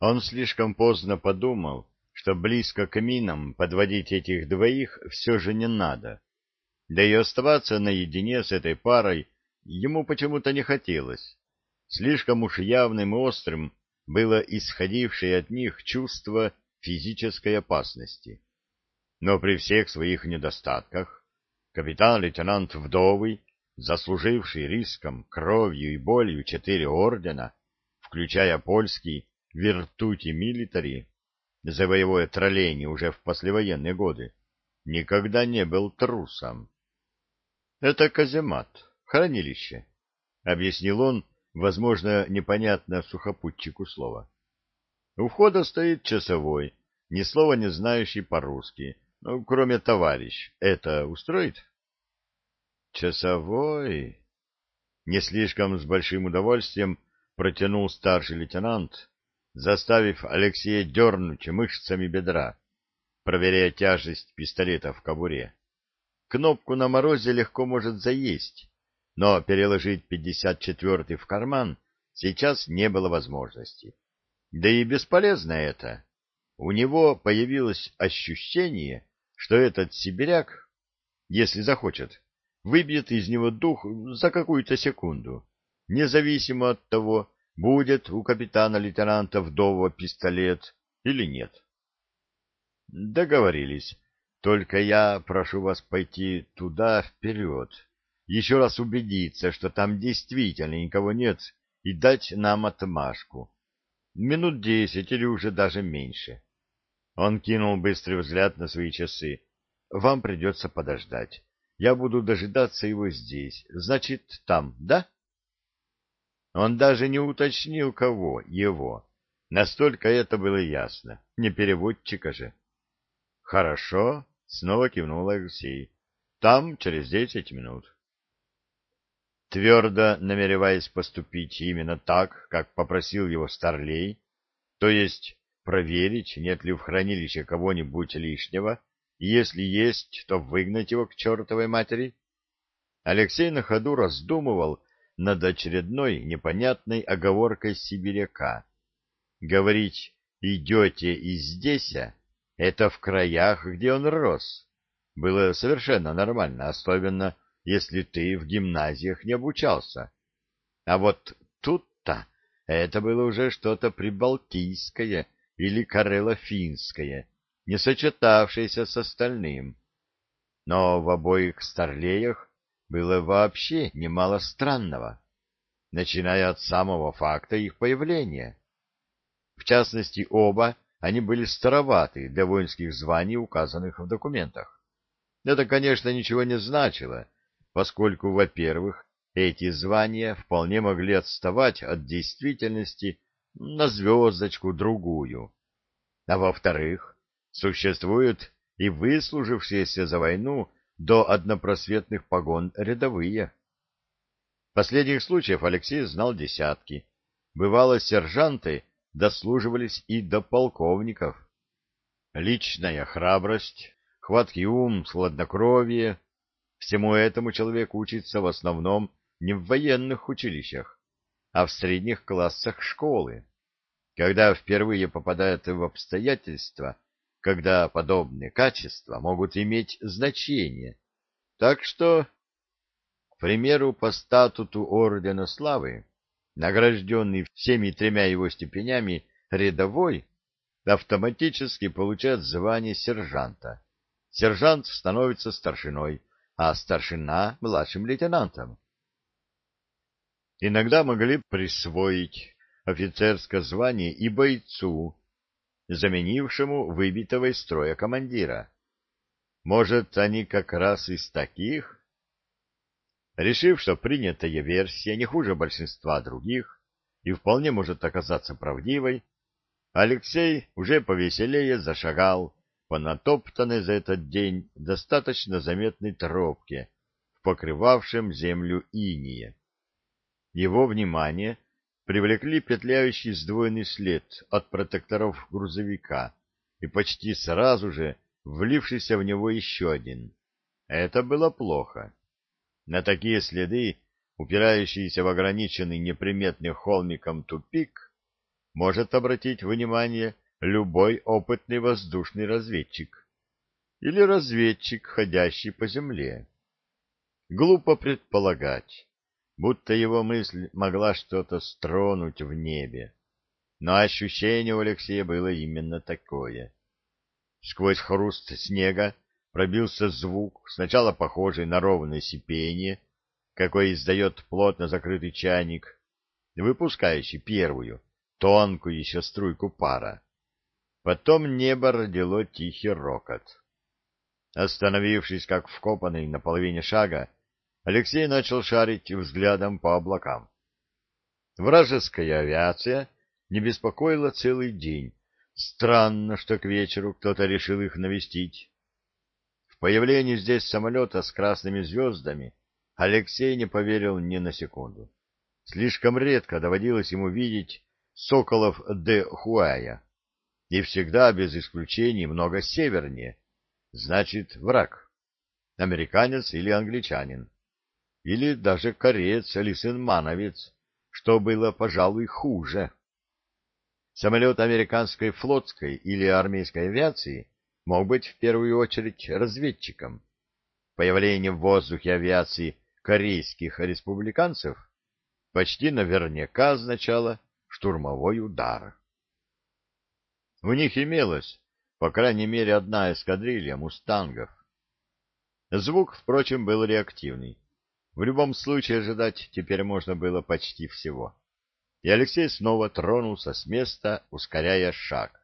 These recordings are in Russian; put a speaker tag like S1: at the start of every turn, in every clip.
S1: Он слишком поздно подумал, что близко к минам подводить этих двоих все же не надо. Да и оставаться наедине с этой парой ему почему-то не хотелось. Слишком уж явным и острым было исходившее от них чувство физической опасности. Но при всех своих недостатках капитан-лейтенант Вдовый, заслуживший риском, кровью и болью 4 ордена, включая польский «Виртути Милитари», за боевое тролление уже в послевоенные годы, никогда не был трусом. «Это каземат, хранилище», — объяснил он, возможно, непонятно сухопутчику слова. «У входа стоит часовой, ни слова не знающий по-русски, ну, кроме товарищ. Это устроит?» «Часовой?» — не слишком с большим удовольствием протянул старший лейтенант, заставив Алексея дернуть мышцами бедра, проверяя тяжесть пистолета в кобуре. Кнопку на морозе легко может заесть, но переложить 54-й в карман сейчас не было возможности. Да и бесполезно это. У него появилось ощущение, что этот сибиряк, если захочет, выбьет из него дух за какую-то секунду, независимо от того, будет у капитана-лейтенанта Вдового пистолет или нет. Договорились. Только я прошу вас пойти туда вперед, еще раз убедиться, что там действительно никого нет, и дать нам отмашку. Минут 10 или уже даже меньше. Он кинул быстрый взгляд на свои часы. Вам придется подождать. Я буду дожидаться его здесь. Значит, там, да? Он даже не уточнил, кого его. Настолько это было ясно. Не переводчика же. Хорошо, снова кивнул Алексей. Там через 10 минут. Твердо намереваясь поступить именно так, как попросил его Старлей, то есть проверить, нет ли в хранилище кого-нибудь лишнего, и если есть, то выгнать его к чертовой матери, Алексей на ходу раздумывал над очередной непонятной оговоркой сибиряка. Говорить «идете и здесь», это в краях, где он рос, было совершенно нормально, особенно если ты в гимназиях не обучался. А вот тут-то это было уже что-то прибалтийское или карело-финское, не сочетавшееся с остальным. Но в обоих старлеях было вообще немало странного, начиная от самого факта их появления. В частности, оба они были староваты для воинских званий, указанных в документах. Это, конечно, ничего не значило, поскольку, во-первых, эти звания вполне могли отставать от действительности на звездочку-другую, а во-вторых, существуют и выслужившиеся за войну до однопросветных погон рядовые. Последних случаев Алексей знал десятки. Бывало, сержанты дослуживались и до полковников. Личная храбрость, хваткий ум, хладнокровие — всему этому человек учится в основном не в военных училищах, а в средних классах школы, когда впервые попадает в обстоятельства, когда подобные качества могут иметь значение. Так что, к примеру, по статуту Ордена Славы, награжденный всеми 3 его степенями рядовой, автоматически получает звание сержанта. Сержант становится старшиной, а старшина — младшим лейтенантом. Иногда могли присвоить офицерское звание и бойцу, заменившему выбитого из строя командира. Может, они как раз из таких? Решив, что принятая версия не хуже большинства других и вполне может оказаться правдивой, Алексей уже повеселее зашагал по натоптанной за этот день достаточно заметной тропке в покрывавшем землю инее. Его внимание привлекли петляющий сдвоенный след от протекторов грузовика и почти сразу же влившийся в него еще один. Это было плохо. На такие следы, упирающиеся в ограниченный неприметным холмиком тупик, может обратить внимание любой опытный воздушный разведчик или разведчик, ходящий по земле. Глупо предполагать, будто его мысль могла что-то стронуть в небе, но ощущение у Алексея было именно такое. Сквозь хруст снега пробился звук, сначала похожий на ровное сипение, какое издает плотно закрытый чайник, выпускающий первую, тонкую еще струйку пара. Потом небо родило тихий рокот. Остановившись, как вкопанный на половине шага, Алексей начал шарить взглядом по облакам. Вражеская авиация не беспокоила целый день. Странно, что к вечеру кто-то решил их навестить. В появлении здесь самолета с красными звездами Алексей не поверил ни на секунду. Слишком редко доводилось ему видеть соколов де Хуая, и всегда, без исключений, много севернее. Значит, враг. Американец или англичанин. Или даже кореец или сын-мановец, что было, пожалуй, хуже. Самолет американской флотской или армейской авиации мог быть в первую очередь разведчиком. Появление в воздухе авиации корейских республиканцев почти наверняка означало штурмовой удар. У них имелась, по крайней мере, одна эскадрилья мустангов. Звук, впрочем, был реактивный. В любом случае ожидать теперь можно было почти всего. И Алексей снова тронулся с места, ускоряя шаг.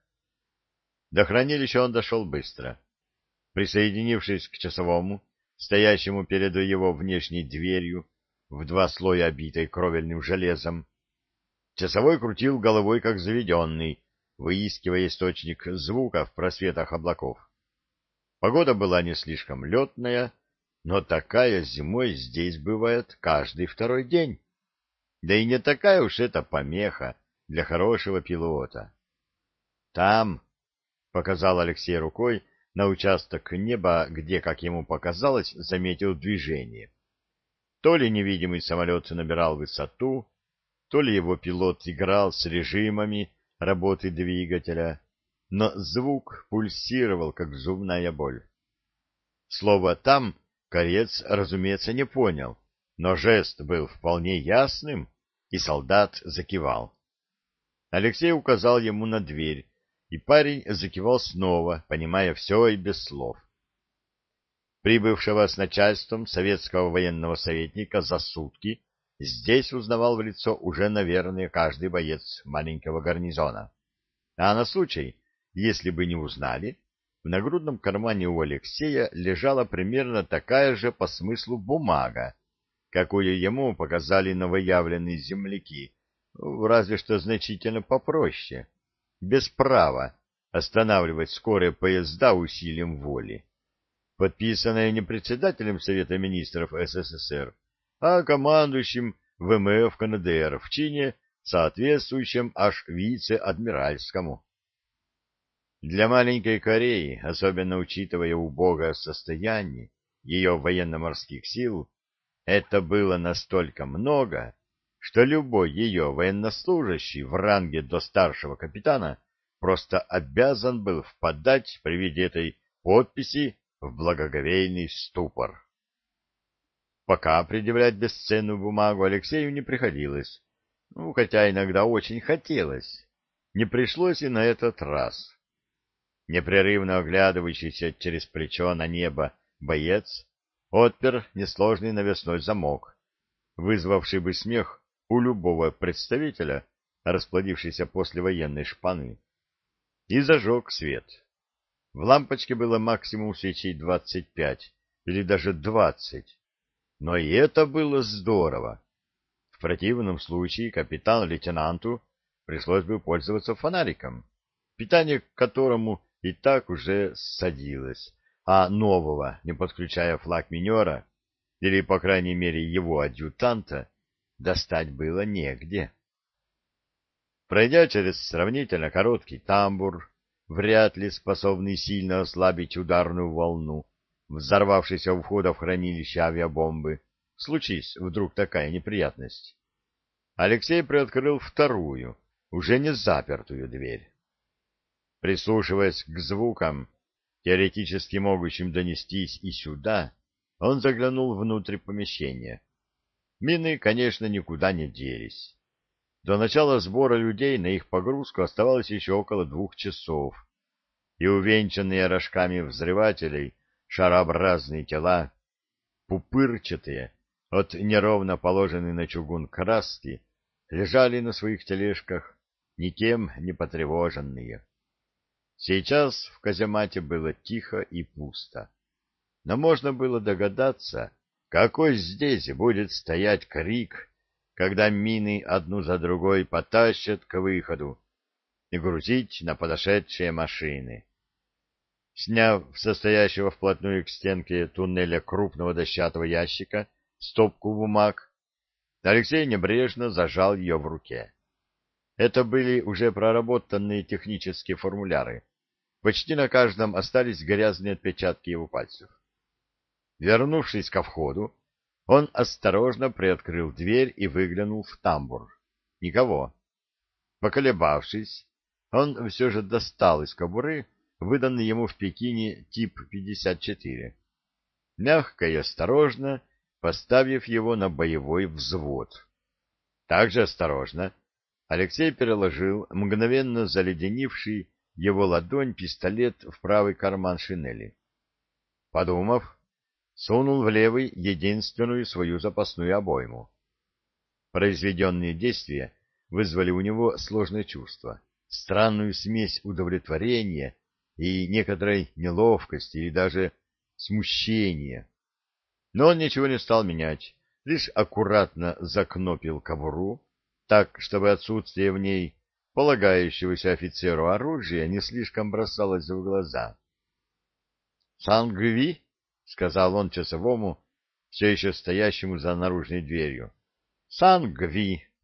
S1: До хранилища он дошел быстро. Присоединившись к часовому, стоящему перед его внешней дверью, в 2 слоя обитой кровельным железом, часовой крутил головой, как заведенный, выискивая источник звука в просветах облаков. Погода была не слишком летная, но такая зимой здесь бывает каждый второй день. Да и не такая уж это помеха для хорошего пилота. «Там», — показал Алексей рукой на участок неба, где, как ему показалось, заметил движение. То ли невидимый самолет набирал высоту, то ли его пилот играл с режимами работы двигателя, но звук пульсировал, как зубная боль. Слово «там» кореец, разумеется, не понял, но жест был вполне ясным, и солдат закивал. Алексей указал ему на дверь, и парень закивал снова, понимая все и без слов. Прибывшего с начальством советского военного советника за сутки здесь узнавал в лицо уже, наверное, каждый боец маленького гарнизона. А на случай, если бы не узнали, в нагрудном кармане у Алексея лежала примерно такая же по смыслу бумага, какую ему показали новоявленные земляки, разве что значительно попроще, без права останавливать скорые поезда усилием воли, подписанная не председателем Совета министров СССР, а командующим ВМФ КНДР в чине, соответствующем аж вице-адмиральскому. Для маленькой Кореи, особенно учитывая убогое состояние ее военно-морских сил, это было настолько много, что любой ее военнослужащий в ранге до старшего капитана просто обязан был впадать при виде этой подписи в благоговейный ступор. Пока предъявлять бесценную бумагу Алексею не приходилось, хотя иногда очень хотелось. Не пришлось и на этот раз. Непрерывно оглядывающийся через плечо на небо боец отпер несложный навесной замок, вызвавший бы смех у любого представителя, расплодившейся послевоенной шпаны, и зажег свет. В лампочке было максимум свечей 25 или даже 20, но и это было здорово. В противном случае капитан-лейтенанту пришлось бы пользоваться фонариком, питание к которому и так уже садилось, а нового, не подключая флаг минера, или, по крайней мере, его адъютанта, достать было негде. Пройдя через сравнительно короткий тамбур, вряд ли способный сильно ослабить ударную волну, взорвавшейся у входа в хранилище авиабомбы, случись вдруг такая неприятность, Алексей приоткрыл вторую, уже не запертую дверь. Прислушиваясь к звукам, теоретически могущим донестись и сюда, он заглянул внутрь помещения. Мины, конечно, никуда не делись. До начала сбора людей на их погрузку оставалось еще около 2 часов, и увенчанные рожками взрывателей шарообразные тела, пупырчатые, от неровно положенной на чугун краски, лежали на своих тележках, никем не потревоженные. Сейчас в каземате было тихо и пусто, но можно было догадаться, какой здесь будет стоять крик, когда мины одну за другой потащат к выходу и грузить на подошедшие машины. Сняв состоящего вплотную к стенке туннеля крупного дощатого ящика стопку бумаг, Алексей небрежно зажал ее в руке. Это были уже проработанные технические формуляры. Почти на каждом остались грязные отпечатки его пальцев. Вернувшись ко входу, он осторожно приоткрыл дверь и выглянул в тамбур. Никого. Поколебавшись, он все же достал из кобуры выданный ему в Пекине тип 54. Мягко и осторожно поставив его на боевой взвод. Также осторожно Алексей переложил мгновенно заледенивший его ладонь пистолет в правый карман шинели. Подумав, сунул в левый единственную свою запасную обойму. Произведенные действия вызвали у него сложное чувство, странную смесь удовлетворения и некоторой неловкости или даже смущения. Но он ничего не стал менять, лишь аккуратно закнопил кобуру, так, чтобы отсутствие в ней полагающегося офицеру оружия не слишком бросалось в глаза. «Сан-Гви», — сказал он часовому, все еще стоящему за наружной дверью. «Сан-Гви».